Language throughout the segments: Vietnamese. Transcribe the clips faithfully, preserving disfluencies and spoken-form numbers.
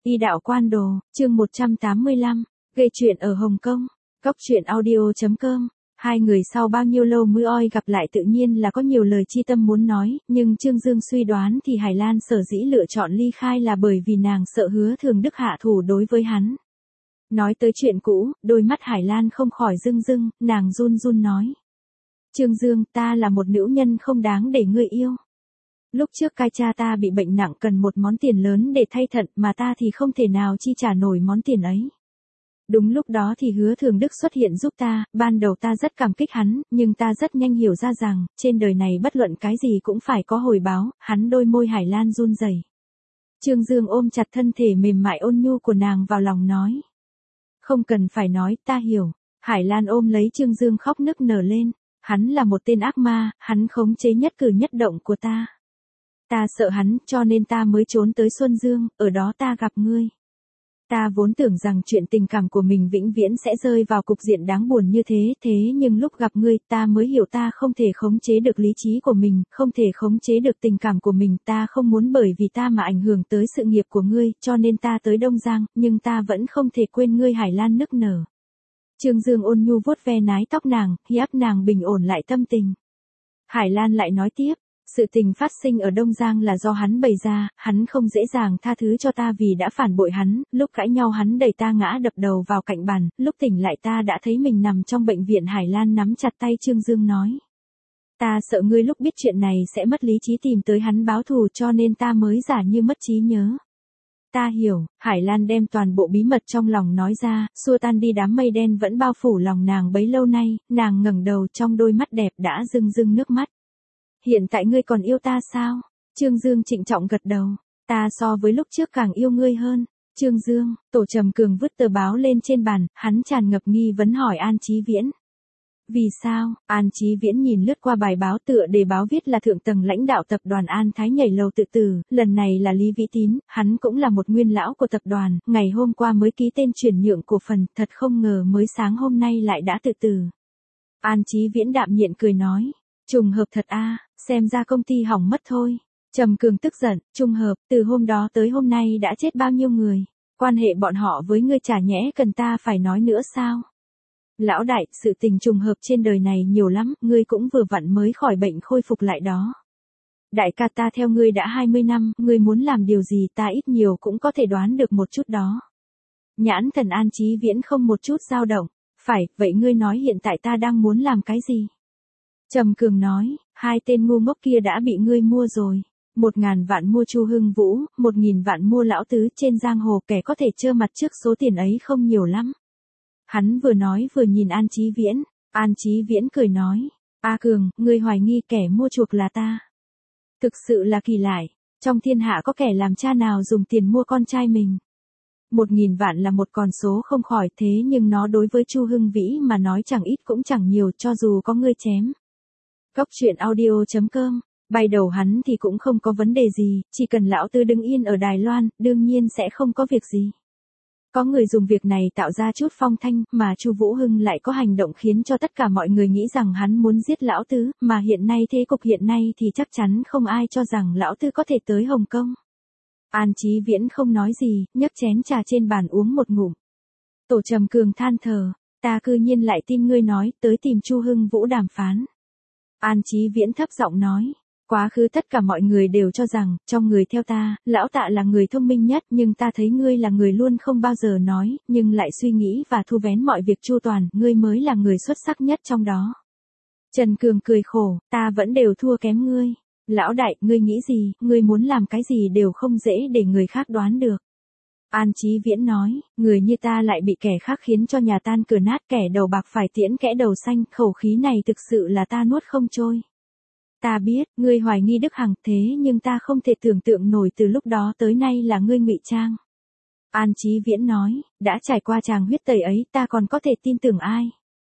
Y đạo quan đồ, chương một trăm tám mươi lăm, gây chuyện ở Hồng Kông. Cóc truyện audio chấm com. Hai người sau bao nhiêu lâu mới oi gặp lại tự nhiên là có nhiều lời chi tâm muốn nói, nhưng Trương Dương suy đoán thì Hải Lan sở dĩ lựa chọn ly khai là bởi vì nàng sợ Hứa Thường Đức hạ thủ đối với hắn. Nói tới chuyện cũ, đôi mắt Hải Lan không khỏi rưng rưng, nàng run run nói. Trương Dương, ta là một nữ nhân không đáng để ngươi yêu. Lúc trước cai cha ta bị bệnh nặng cần một món tiền lớn để thay thận mà ta thì không thể nào chi trả nổi món tiền ấy. Đúng lúc đó thì Hứa Thường Đức xuất hiện giúp ta, ban đầu ta rất cảm kích hắn, nhưng ta rất nhanh hiểu ra rằng, trên đời này bất luận cái gì cũng phải có hồi báo, hắn đôi môi Hải Lan run rẩy. Trương Dương ôm chặt thân thể mềm mại ôn nhu của nàng vào lòng nói. Không cần phải nói, ta hiểu. Hải Lan ôm lấy Trương Dương khóc nức nở lên, hắn là một tên ác ma, hắn khống chế nhất cử nhất động của ta. Ta sợ hắn, cho nên ta mới trốn tới Xuân Dương, ở đó ta gặp ngươi. Ta vốn tưởng rằng chuyện tình cảm của mình vĩnh viễn sẽ rơi vào cục diện đáng buồn như thế, thế nhưng lúc gặp ngươi, ta mới hiểu ta không thể khống chế được lý trí của mình, không thể khống chế được tình cảm của mình, ta không muốn bởi vì ta mà ảnh hưởng tới sự nghiệp của ngươi, cho nên ta tới Đông Giang, nhưng ta vẫn không thể quên ngươi. Hải Lan nức nở. Trương Dương ôn nhu vuốt ve nái tóc nàng, hi áp nàng bình ổn lại tâm tình. Hải Lan lại nói tiếp. Sự tình phát sinh ở Đông Giang là do hắn bày ra, hắn không dễ dàng tha thứ cho ta vì đã phản bội hắn, lúc cãi nhau hắn đẩy ta ngã đập đầu vào cạnh bàn, lúc tỉnh lại ta đã thấy mình nằm trong bệnh viện. Hải Lan nắm chặt tay Trương Dương nói. Ta sợ ngươi lúc biết chuyện này sẽ mất lý trí tìm tới hắn báo thù cho nên ta mới giả như mất trí nhớ. Ta hiểu, Hải Lan đem toàn bộ bí mật trong lòng nói ra, xua tan đi đám mây đen vẫn bao phủ lòng nàng bấy lâu nay, nàng ngẩng đầu trong đôi mắt đẹp đã rưng rưng nước mắt. Hiện tại ngươi còn yêu ta sao? Trương Dương trịnh trọng gật đầu. Ta so với lúc trước càng yêu ngươi hơn. Trương Dương, Tổ Trầm Cường vứt tờ báo lên trên bàn, hắn tràn ngập nghi vấn hỏi An Chí Viễn. Vì sao? An Chí Viễn nhìn lướt qua bài báo tựa đề báo viết là thượng tầng lãnh đạo tập đoàn An Thái nhảy lầu tự tử, lần này là Lý Vĩ Tín, hắn cũng là một nguyên lão của tập đoàn, ngày hôm qua mới ký tên chuyển nhượng cổ phần, thật không ngờ mới sáng hôm nay lại đã tự tử. An Chí Viễn đạm nhiên cười nói. Trùng hợp thật a, à, xem ra công ty hỏng mất thôi. Trầm Cường tức giận, trùng hợp, từ hôm đó tới hôm nay đã chết bao nhiêu người, quan hệ bọn họ với ngươi chả nhẽ cần ta phải nói nữa sao? Lão đại, sự tình trùng hợp trên đời này nhiều lắm, ngươi cũng vừa vặn mới khỏi bệnh khôi phục lại đó. Đại ca ta theo ngươi đã hai mươi năm, ngươi muốn làm điều gì ta ít nhiều cũng có thể đoán được một chút đó. Nhãn thần An Chí Viễn không một chút dao động, phải, vậy ngươi nói hiện tại ta đang muốn làm cái gì? Trầm Cường nói, hai tên ngu ngốc kia đã bị ngươi mua rồi. Một ngàn vạn mua Chu Hưng Vũ, một nghìn vạn mua lão tứ, trên giang hồ kẻ có thể trơ mặt trước số tiền ấy không nhiều lắm. Hắn vừa nói vừa nhìn An Chí Viễn, An Chí Viễn cười nói, A Cường, ngươi hoài nghi kẻ mua chuộc là ta. Thực sự là kỳ lạ, trong thiên hạ có kẻ làm cha nào dùng tiền mua con trai mình. Một nghìn vạn là một con số không khỏi thế nhưng nó đối với Chu Hưng Vĩ mà nói chẳng ít cũng chẳng nhiều cho dù có ngươi chém. Cóc truyện audio chấm com, bay đầu hắn thì cũng không có vấn đề gì, chỉ cần lão tư đứng yên ở Đài Loan, đương nhiên sẽ không có việc gì. Có người dùng việc này tạo ra chút phong thanh, mà Chu Vũ Hưng lại có hành động khiến cho tất cả mọi người nghĩ rằng hắn muốn giết lão tứ, mà hiện nay thế cục hiện nay thì chắc chắn không ai cho rằng lão tư có thể tới Hồng Kông. An Chí Viễn không nói gì, nhấc chén trà trên bàn uống một ngụm. Tổ Trầm Cường than thở, ta cư nhiên lại tin ngươi nói, tới tìm Chu Hưng Vũ đàm phán. An Chí Viễn thấp giọng nói, quá khứ tất cả mọi người đều cho rằng, trong người theo ta, lão Tạ là người thông minh nhất, nhưng ta thấy ngươi là người luôn không bao giờ nói, nhưng lại suy nghĩ và thu vén mọi việc chu toàn, ngươi mới là người xuất sắc nhất trong đó. Trần Cường cười khổ, ta vẫn đều thua kém ngươi. Lão đại, ngươi nghĩ gì, ngươi muốn làm cái gì đều không dễ để người khác đoán được. An Chí Viễn nói, người như ta lại bị kẻ khác khiến cho nhà tan cửa nát, kẻ đầu bạc phải tiễn kẻ đầu xanh, khẩu khí này thực sự là ta nuốt không trôi. Ta biết, ngươi hoài nghi Đức Hằng, thế nhưng ta không thể tưởng tượng nổi từ lúc đó tới nay là ngươi ngụy trang. An Chí Viễn nói, đã trải qua tràng huyết tẩy ấy, ta còn có thể tin tưởng ai?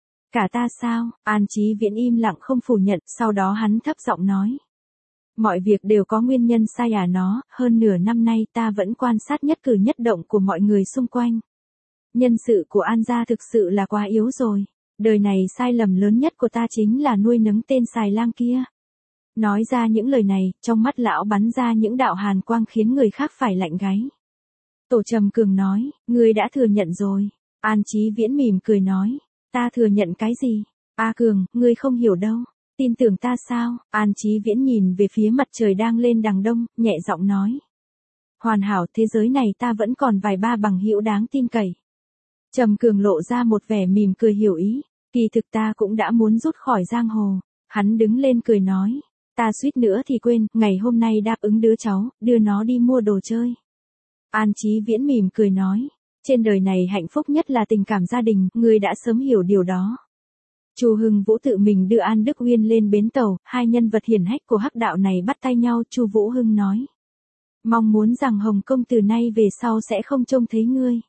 Cả ta sao? An Chí Viễn im lặng không phủ nhận, sau đó hắn thấp giọng nói. Mọi việc đều có nguyên nhân sai à nó, hơn nửa năm nay ta vẫn quan sát nhất cử nhất động của mọi người xung quanh. Nhân sự của An gia thực sự là quá yếu rồi. Đời này sai lầm lớn nhất của ta chính là nuôi nấng tên xài lang kia. Nói ra những lời này, trong mắt lão bắn ra những đạo hàn quang khiến người khác phải lạnh gáy. Tổ Trầm Cường nói, ngươi đã thừa nhận rồi. An Chí Viễn mỉm cười nói, ta thừa nhận cái gì? A Cường, ngươi không hiểu đâu. Tin tưởng ta sao? An Chí Viễn nhìn về phía mặt trời đang lên đằng đông, nhẹ giọng nói. Hoàn hảo, thế giới này ta vẫn còn vài ba bằng hữu đáng tin cậy. Trầm Cường lộ ra một vẻ mỉm cười hiểu ý, kỳ thực ta cũng đã muốn rút khỏi giang hồ. Hắn đứng lên cười nói, ta suýt nữa thì quên, ngày hôm nay đáp ứng đứa cháu, đưa nó đi mua đồ chơi. An Chí Viễn mỉm cười nói, trên đời này hạnh phúc nhất là tình cảm gia đình, ngươi đã sớm hiểu điều đó. Chu Hưng Vũ tự mình đưa An Đức Uyên lên bến tàu, hai nhân vật hiển hách của hắc đạo này bắt tay nhau, Chu Vũ Hưng nói. Mong muốn rằng Hồng Công từ nay về sau sẽ không trông thấy ngươi.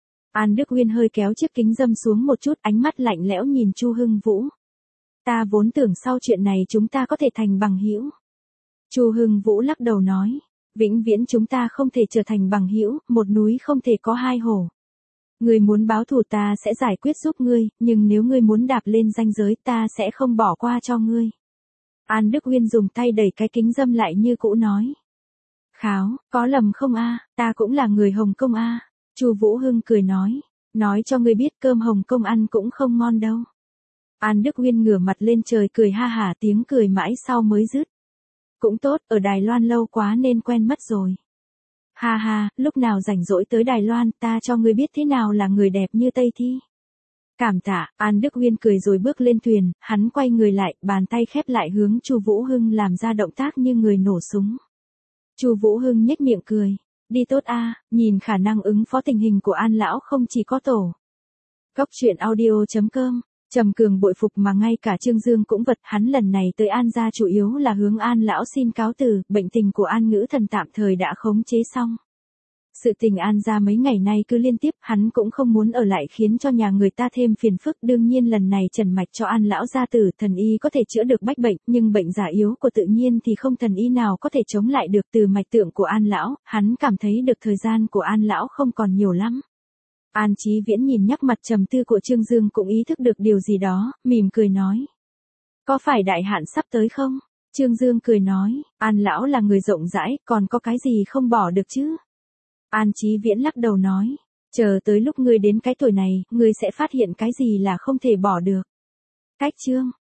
An Đức Uyên hơi kéo chiếc kính dâm xuống một chút, ánh mắt lạnh lẽo nhìn Chu Hưng Vũ. Ta vốn tưởng sau chuyện này chúng ta có thể thành bằng hữu. Chu Hưng Vũ lắc đầu nói, vĩnh viễn chúng ta không thể trở thành bằng hữu, một núi không thể có hai hổ. Ngươi muốn báo thù ta sẽ giải quyết giúp ngươi, nhưng nếu ngươi muốn đạp lên ranh giới ta sẽ không bỏ qua cho ngươi. An Đức Uyên dùng tay đẩy cái kính dâm lại như cũ nói. Kháo, có lầm không a? Ta cũng là người Hồng Kông a. Chu Vũ Hưng cười nói, nói cho ngươi biết cơm Hồng Kông ăn cũng không ngon đâu. An Đức Uyên ngửa mặt lên trời cười ha hả, tiếng cười mãi sau mới dứt. Cũng tốt, ở Đài Loan lâu quá nên quen mất rồi. Ha ha, lúc nào rảnh rỗi tới Đài Loan ta cho ngươi biết thế nào là người đẹp như Tây Thi. Cảm tạ, An Đức Uyên cười rồi bước lên thuyền, hắn quay người lại, bàn tay khép lại hướng Chu Vũ Hưng làm ra động tác như người nổ súng. Chu Vũ Hưng nhếch miệng cười, đi tốt a, nhìn khả năng ứng phó tình hình của An lão không chỉ có tổ. Cốc truyện audio chấm com. Trầm Cường bội phục mà ngay cả Trương Dương cũng vật, hắn lần này tới An gia chủ yếu là hướng An lão xin cáo từ, bệnh tình của An Ngữ Thần tạm thời đã khống chế xong. Sự tình An gia mấy ngày nay cứ liên tiếp, hắn cũng không muốn ở lại khiến cho nhà người ta thêm phiền phức, đương nhiên lần này trần mạch cho An lão gia tử, thần y có thể chữa được bách bệnh, nhưng bệnh giả yếu của tự nhiên thì không thần y nào có thể chống lại được. Từ mạch tượng của An lão, hắn cảm thấy được thời gian của An lão không còn nhiều lắm. An Chí Viễn nhìn nhắc mặt trầm tư của Trương Dương cũng ý thức được điều gì đó, mỉm cười nói. Có phải đại hạn sắp tới không? Trương Dương cười nói, An lão là người rộng rãi, còn có cái gì không bỏ được chứ? An Chí Viễn lắc đầu nói, chờ tới lúc ngươi đến cái tuổi này, ngươi sẽ phát hiện cái gì là không thể bỏ được. Cách chương